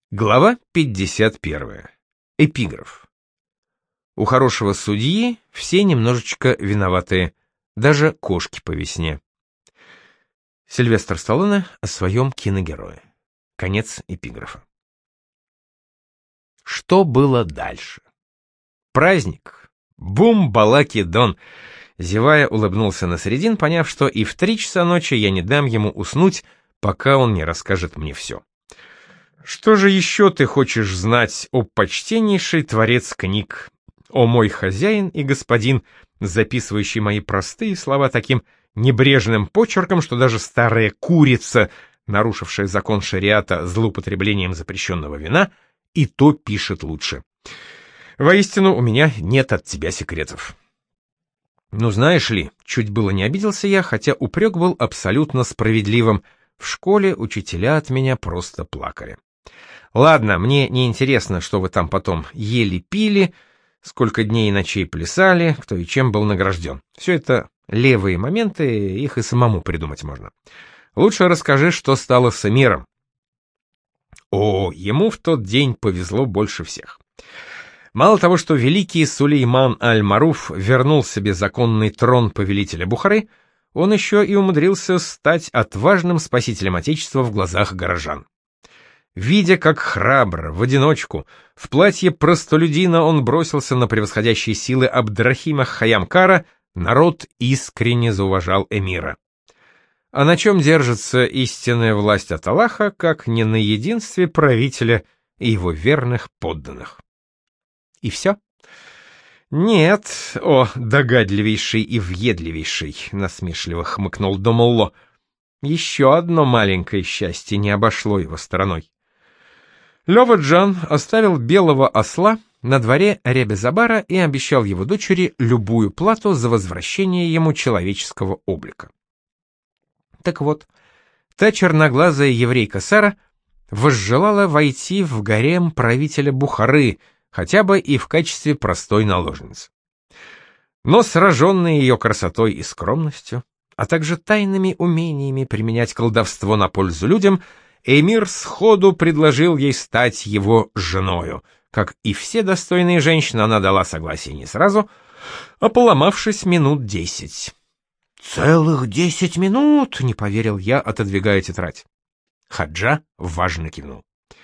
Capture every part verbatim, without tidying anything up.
Глава пятьдесят первая. Эпиграф. У хорошего судьи все немножечко виноватые, даже кошки по весне. Сильвестр Сталлоне о своем киногерое. Конец эпиграфа. Что было дальше? Праздник. Бум-балаки-дон. Зевая, улыбнулся Насреддин, поняв, что и в три часа ночи я не дам ему уснуть, пока он не расскажет мне все. Что же еще ты хочешь знать, о почтеннейший творец книг, о мой хозяин и господин, записывающий мои простые слова таким небрежным почерком, что даже старая курица, нарушившая закон шариата злоупотреблением запрещенного вина, и то пишет лучше. Воистину, у меня нет от тебя секретов. Ну, знаешь ли, чуть было не обиделся я, хотя упрек был абсолютно справедливым. В школе учителя от меня просто плакали. Ладно, мне не интересно, что вы там потом ели-пили, сколько дней и ночей плясали, кто и чем был награжден. Все это левые моменты, их и самому придумать можно. Лучше расскажи, что стало с эмиром. О, ему в тот день повезло больше всех. Мало того, что великий Сулейман аль-Маруф вернул себе законный трон повелителя Бухары, он еще и умудрился стать отважным спасителем Отечества в глазах горожан. Видя, как храбро, в одиночку, в платье простолюдина он бросился на превосходящие силы Абдрахима Хайямкара, народ искренне зауважал эмира. А на чем держится истинная власть от Аллаха, как не на единстве правителя и его верных подданных? И все? Нет, о, догадливейший и въедливейший, насмешливо хмыкнул Домолло. Еще одно маленькое счастье не обошло его стороной. Лёва-Джан оставил белого осла на дворе Ребе-Забара и обещал его дочери любую плату за возвращение ему человеческого облика. Так вот, та черноглазая еврейка Сара возжелала войти в гарем правителя Бухары, хотя бы и в качестве простой наложницы. Но сраженный ее красотой и скромностью, а также тайными умениями применять колдовство на пользу людям, эмир сходу предложил ей стать его женою. Как и все достойные женщины, она дала согласие не сразу, а поломавшись минут десять. «Целых десять минут!» — не поверил я, отодвигая тетрадь. Хаджа важно кивнул.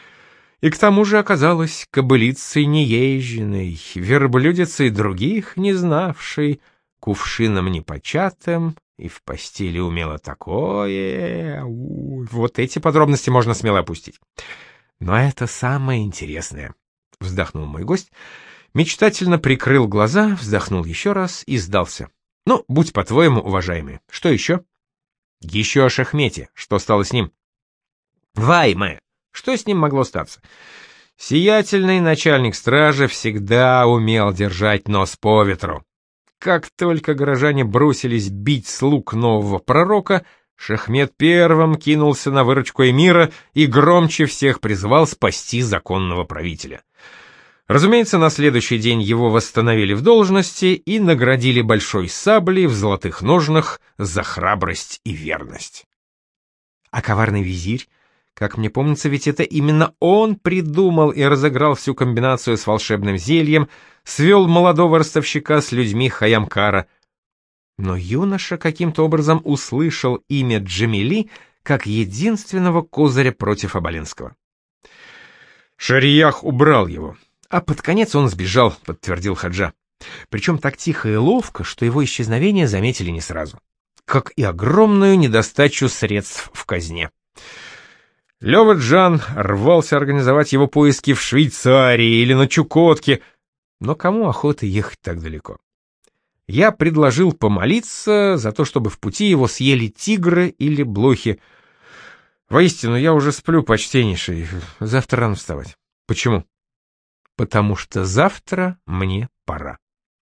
И к тому же оказалась кобылицей неезженной, верблюдицей других не знавшей, кувшином непочатым, и в постели умела такое. У, вот эти подробности можно смело опустить. Но это самое интересное. Вздохнул мой гость, мечтательно прикрыл глаза, вздохнул еще раз и сдался. Ну, будь по-твоему, уважаемый, что еще? Еще о Шахмете, что стало с ним? Вайме! Что с ним могло статься? Сиятельный начальник стражи всегда умел держать нос по ветру. Как только горожане бросились бить слуг нового пророка, Шахмет первым кинулся на выручку эмира и громче всех призывал спасти законного правителя. Разумеется, на следующий день его восстановили в должности и наградили большой саблей в золотых ножнах за храбрость и верность. А коварный визирь? Как мне помнится, ведь это именно он придумал и разыграл всю комбинацию с волшебным зельем, свел молодого ростовщика с людьми Хайямкара. Но юноша каким-то образом услышал имя Джамили как единственного козыря против Оболенского. Шариях убрал его, а под конец он сбежал, подтвердил Хаджа. Причем так тихо и ловко, что его исчезновение заметили не сразу. Как и огромную недостачу средств в казне. Лёва-Джан рвался организовать его поиски в Швейцарии или на Чукотке, но кому охота ехать так далеко? Я предложил помолиться за то, чтобы в пути его съели тигры или блохи. Воистину, я уже сплю, почтеннейший, завтра рано вставать. Почему? Потому что завтра мне пора.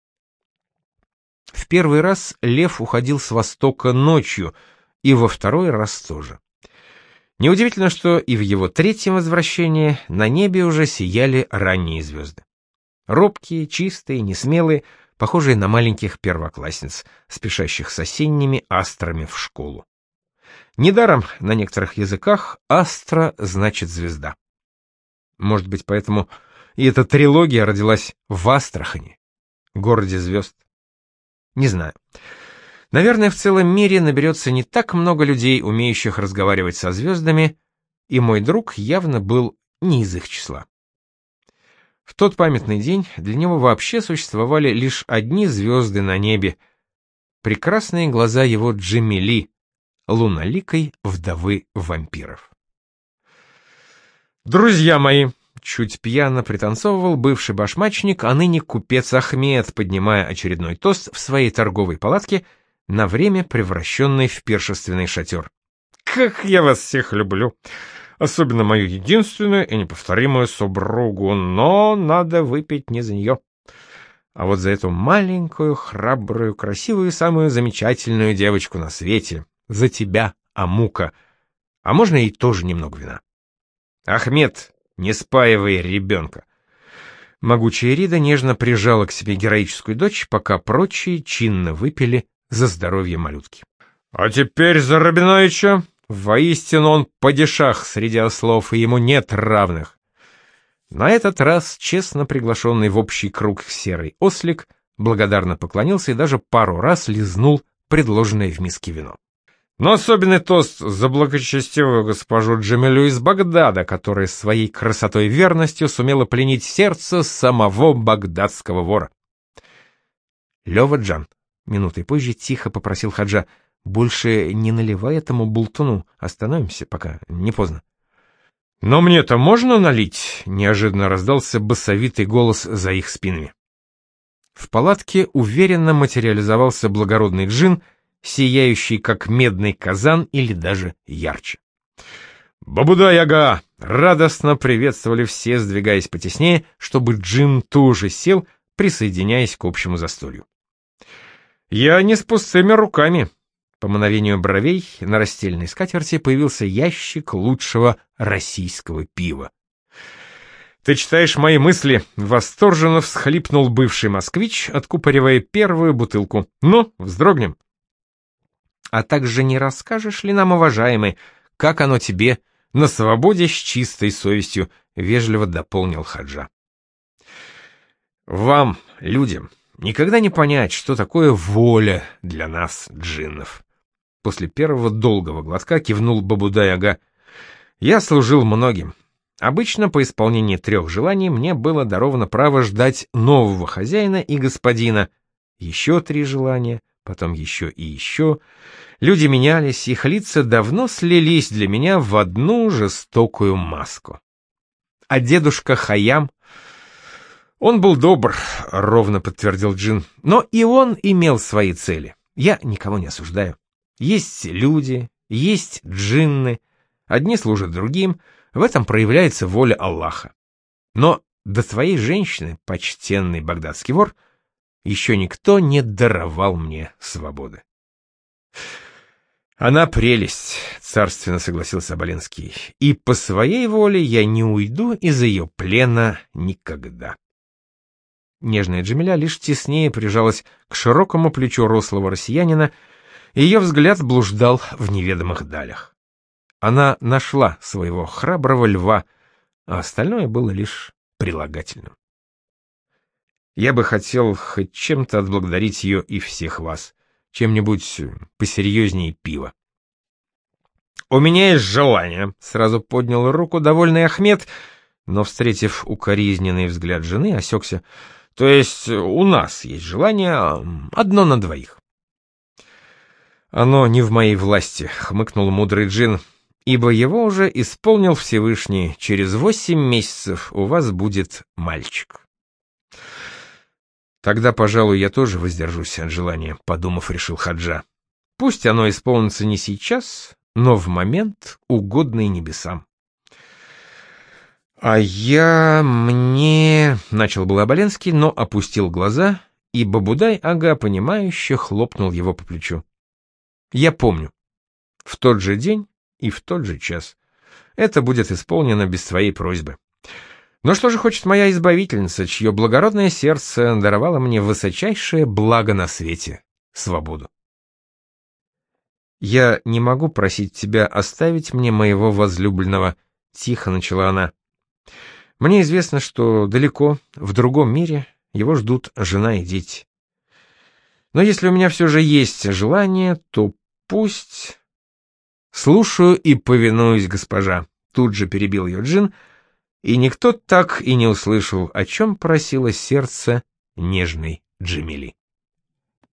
В первый раз лев уходил с востока ночью, и во второй раз тоже. Неудивительно, что и в его третьем возвращении на небе уже сияли ранние звезды. Робкие, чистые, несмелые, похожие на маленьких первоклассниц, спешащих с осенними астрами в школу. Недаром на некоторых языках астра значит звезда. Может быть, поэтому и эта трилогия родилась в Астрахани, городе звезд. Не знаю. Наверное, в целом мире наберется не так много людей, умеющих разговаривать со звездами, и мой друг явно был не из их числа. В тот памятный день для него вообще существовали лишь одни звезды на небе, прекрасные глаза его Джемили, луноликой вдовы вампиров. «Друзья мои!» — чуть пьяно пританцовывал бывший башмачник, а ныне купец Ахмед, поднимая очередной тост в своей торговой палатке, на время превращенный в пиршественный шатер. «Как я вас всех люблю! Особенно мою единственную и неповторимую супругу, но надо выпить не за нее, а вот за эту маленькую, храбрую, красивую, самую замечательную девочку на свете, за тебя, Амука, а можно ей тоже немного вина? Ахмед, не спаивай ребенка!» Могучая Рида нежно прижала к себе героическую дочь, пока прочие чинно выпили за здоровье малютки. «А теперь за Рабиновича! Воистину он падишах среди ослов, и ему нет равных!» На этот раз честно приглашенный в общий круг серый ослик благодарно поклонился и даже пару раз лизнул предложенное в миске вино. Но особенный тост за благочестивую госпожу Джемилю из Багдада, которая своей красотой и верностью сумела пленить сердце самого багдадского вора. «Лёва-джан», — минутой позже тихо попросил Хаджа, — «больше не наливай этому болтуну, остановимся, пока не поздно». «Но мне-то можно налить?» — неожиданно раздался басовитый голос за их спинами. В палатке уверенно материализовался благородный джин, сияющий как медный казан или даже ярче. «Бабуда-яга!» — радостно приветствовали все, сдвигаясь потеснее, чтобы джин тоже сел, присоединяясь к общему застолью. «Я не с пустыми руками». По мановению бровей на растельной скатерти появился ящик лучшего российского пива. «Ты читаешь мои мысли», — восторженно всхлипнул бывший москвич, откупоривая первую бутылку. «Ну, вздрогнем». «А также не расскажешь ли нам, уважаемый, как оно тебе на свободе с чистой совестью?» — вежливо дополнил Хаджа. «Вам, людям, никогда не понять, что такое воля для нас, джиннов». После первого долгого глотка кивнул Бабуда-яга. «Я служил многим. Обычно по исполнении трех желаний мне было даровано право ждать нового хозяина и господина. Еще три желания, потом еще и еще. Люди менялись, их лица давно слились для меня в одну жестокую маску. А дедушка Хаям... Он был добр», — ровно подтвердил джин, — «но и он имел свои цели. Я никого не осуждаю. Есть люди, есть джинны, одни служат другим, в этом проявляется воля Аллаха. Но до твоей женщины, почтенный багдадский вор, еще никто не даровал мне свободы». «Она прелесть», — царственно согласился Оболенский, — «и по своей воле я не уйду из ее плена никогда». Нежная Джемиля лишь теснее прижалась к широкому плечу рослого россиянина, и ее взгляд блуждал в неведомых далях. Она нашла своего храброго льва, а остальное было лишь прилагательным. Я бы хотел хоть чем-то отблагодарить ее и всех вас, чем-нибудь посерьезнее пива. «У меня есть желание», — сразу поднял руку довольный Ахмед, но, встретив укоризненный взгляд жены, осекся. «То есть у нас есть желание одно на двоих». «Оно не в моей власти», — хмыкнул мудрый джин, — «ибо его уже исполнил Всевышний. Через восемь месяцев у вас будет мальчик». «Тогда, пожалуй, я тоже воздержусь от желания», — подумав, решил Хаджа. «Пусть оно исполнится не сейчас, но в момент, угодный небесам». «А я... мне...» — начал был Оболенский, но опустил глаза, и Бабудай-ага, понимающе, хлопнул его по плечу. «Я помню. В тот же день и в тот же час. Это будет исполнено без твоей просьбы. Но что же хочет моя избавительница, чье благородное сердце даровало мне высочайшее благо на свете — свободу?» «Я не могу просить тебя оставить мне моего возлюбленного», — тихо начала она. Мне известно, что далеко, в другом мире, его ждут жена и дети. Но если у меня все же есть желание, то пусть... Слушаю и повинуюсь, госпожа. Тут же перебил ее Джин, и никто так и не услышал, о чем просило сердце нежной Джемили.